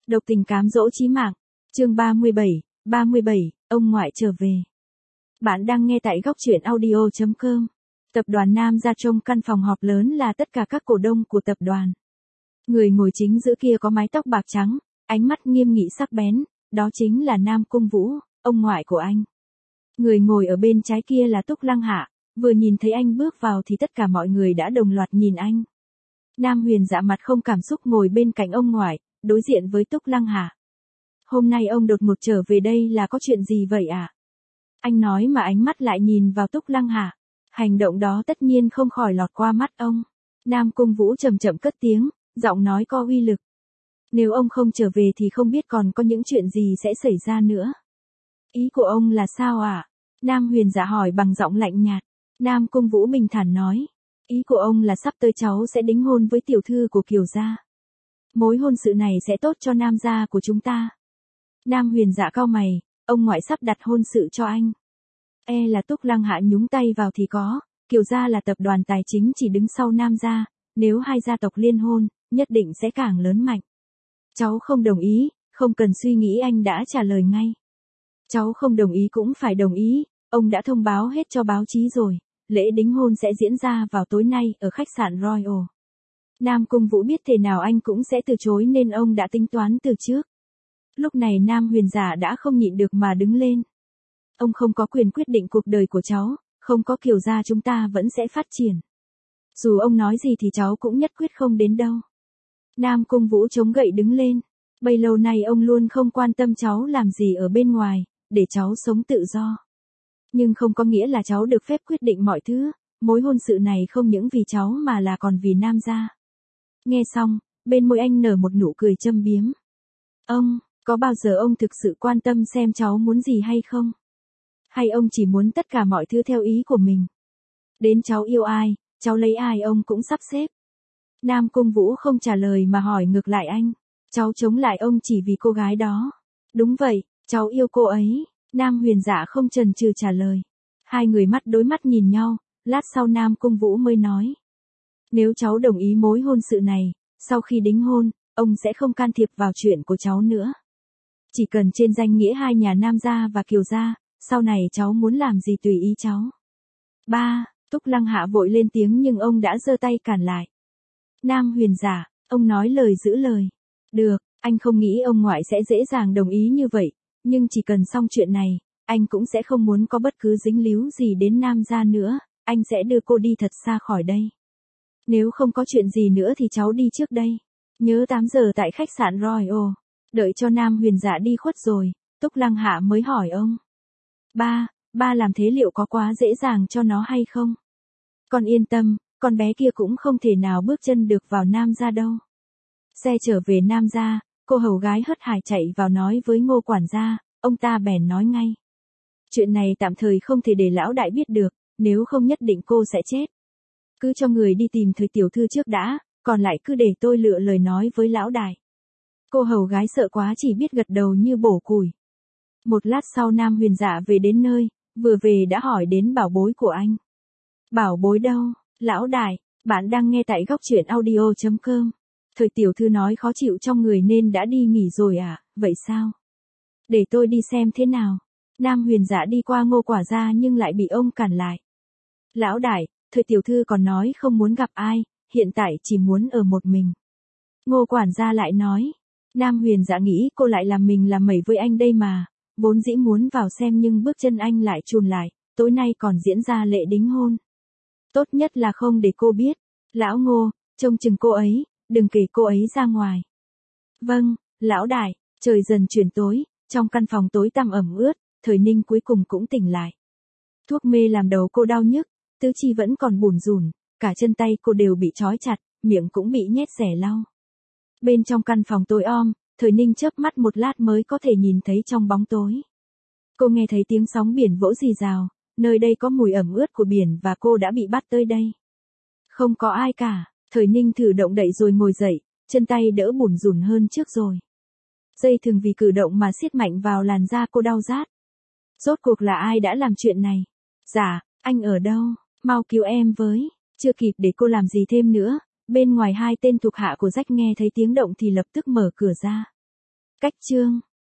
Độc tình cám dỗ chí mạng. Chương 37, ông ngoại trở về. Bạn đang nghe tại góc truyện audio.com. Tập đoàn Nam Gia trong căn phòng họp lớn là tất cả các cổ đông của tập đoàn. Người ngồi chính giữa kia có mái tóc bạc trắng, ánh mắt nghiêm nghị sắc bén, đó chính là Nam Cung Vũ, ông ngoại của anh. Người ngồi ở bên trái kia là Túc Lăng Hạ, vừa nhìn thấy anh bước vào thì tất cả mọi người đã đồng loạt nhìn anh. Nam Huyền Dạ mặt không cảm xúc ngồi bên cạnh ông ngoại, đối diện với Túc Lăng Hạ. Hôm nay ông đột ngột trở về đây là có chuyện gì vậy ạ? Anh nói mà ánh mắt lại nhìn vào Túc Lăng Hạ. Hành động đó tất nhiên không khỏi lọt qua mắt ông. Nam Cung Vũ chậm chậm cất tiếng, giọng nói có uy lực. Nếu ông không trở về thì không biết còn có những chuyện gì sẽ xảy ra nữa. Ý của ông là sao ạ? Nam Huyền Dạ hỏi bằng giọng lạnh nhạt. Nam Cung Vũ bình thản nói. Ý của ông là sắp tới cháu sẽ đính hôn với tiểu thư của Kiều gia. Mối hôn sự này sẽ tốt cho Nam gia của chúng ta. Nam Huyền Dạ cau mày, ông ngoại sắp đặt hôn sự cho anh. Là Túc Lăng Hạ nhúng tay vào thì có, Kiều gia là tập đoàn tài chính chỉ đứng sau Nam gia, nếu hai gia tộc liên hôn, nhất định sẽ càng lớn mạnh. Cháu không đồng ý, không cần suy nghĩ anh đã trả lời ngay. Cháu không đồng ý cũng phải đồng ý, ông đã thông báo hết cho báo chí rồi, lễ đính hôn sẽ diễn ra vào tối nay ở khách sạn Royal. Nam Cung Vũ biết thế nào anh cũng sẽ từ chối nên ông đã tính toán từ trước. Lúc này Nam Huyền Dạ đã không nhịn được mà đứng lên. Ông không có quyền quyết định cuộc đời của cháu, không có Kiều gia chúng ta vẫn sẽ phát triển. Dù ông nói gì thì cháu cũng nhất quyết không đến đâu. Nam Cung Vũ chống gậy đứng lên. Bấy lâu nay ông luôn không quan tâm cháu làm gì ở bên ngoài, để cháu sống tự do. Nhưng không có nghĩa là cháu được phép quyết định mọi thứ, mối hôn sự này không những vì cháu mà là còn vì Nam gia. Nghe xong, bên môi anh nở một nụ cười châm biếm. Ông, có bao giờ ông thực sự quan tâm xem cháu muốn gì hay không? Hay ông chỉ muốn tất cả mọi thứ theo ý của mình? Đến cháu yêu ai, cháu lấy ai ông cũng sắp xếp. Nam Cung Vũ không trả lời mà hỏi ngược lại anh. Cháu chống lại ông chỉ vì cô gái đó. Đúng vậy, cháu yêu cô ấy. Nam Huyền Dạ không chần chừ trả lời. Hai người mắt đối mắt nhìn nhau, lát sau Nam Cung Vũ mới nói. Nếu cháu đồng ý mối hôn sự này, sau khi đính hôn, ông sẽ không can thiệp vào chuyện của cháu nữa. Chỉ cần trên danh nghĩa hai nhà Nam gia và Kiều gia, sau này cháu muốn làm gì tùy ý cháu. Ba, Túc Lăng Hạ vội lên tiếng nhưng ông đã giơ tay cản lại. Nam Huyền Dạ, ông nói lời giữ lời. Được, anh không nghĩ ông ngoại sẽ dễ dàng đồng ý như vậy, nhưng chỉ cần xong chuyện này, anh cũng sẽ không muốn có bất cứ dính líu gì đến Nam gia nữa, anh sẽ đưa cô đi thật xa khỏi đây. Nếu không có chuyện gì nữa thì cháu đi trước đây. Nhớ 8 giờ tại khách sạn Royal. Đợi cho Nam Huyền Dạ đi khuất rồi, Túc Lăng Hạ mới hỏi ông. Ba làm thế liệu có quá dễ dàng cho nó hay không? Con yên tâm, con bé kia cũng không thể nào bước chân được vào Nam gia đâu. Xe trở về Nam gia, cô hầu gái hớt hải chạy vào nói với Ngô quản gia, ông ta bèn nói ngay. Chuyện này tạm thời không thể để lão đại biết được, nếu không nhất định cô sẽ chết. Cứ cho người đi tìm Thời tiểu thư trước đã, còn lại cứ để tôi lựa lời nói với lão đại. Cô hầu gái sợ quá chỉ biết gật đầu như bổ củi. Một lát sau Nam Huyền Dạ về đến nơi, vừa về đã hỏi đến bảo bối của anh. Bảo bối đâu, lão đại, bạn đang nghe tại góc truyện audio.com. Thời tiểu thư nói khó chịu trong người nên đã đi nghỉ rồi à, vậy sao? Để tôi đi xem thế nào. Nam Huyền Dạ đi qua Ngô quản gia nhưng lại bị ông cản lại. Lão đại, Thời tiểu thư còn nói không muốn gặp ai, hiện tại chỉ muốn ở một mình. Ngô quản gia lại nói. Nam Huyền Dạ nghĩ cô lại làm mình làm mẩy với anh đây mà, vốn dĩ muốn vào xem nhưng bước chân anh lại chùn lại, tối nay còn diễn ra lễ đính hôn. Tốt nhất là không để cô biết. Lão Ngô, trông chừng cô ấy, đừng kể cô ấy ra ngoài. Vâng, lão đại. Trời dần chuyển tối, trong căn phòng tối tăm ẩm ướt, Thời Ninh cuối cùng cũng tỉnh lại. Thuốc mê làm đầu cô đau nhức, tứ chi vẫn còn bủn rủn, cả chân tay cô đều bị trói chặt, miệng cũng bị nhét rẻ lau. Bên trong căn phòng tối om, Thời Ninh chớp mắt một lát mới có thể nhìn thấy trong bóng tối. Cô nghe thấy tiếng sóng biển vỗ rì rào, nơi đây có mùi ẩm ướt của biển và cô đã bị bắt tới đây. Không có ai cả, Thời Ninh thử động đậy rồi ngồi dậy, chân tay đỡ bủn rủn hơn trước rồi. Dây thừng vì cử động mà siết mạnh vào làn da cô đau rát. Rốt cuộc là ai đã làm chuyện này? Dạ, anh ở đâu? Mau cứu em với. Chưa kịp để cô làm gì thêm nữa, bên ngoài hai tên thuộc hạ của Rách nghe thấy tiếng động thì lập tức mở cửa ra. Cách chương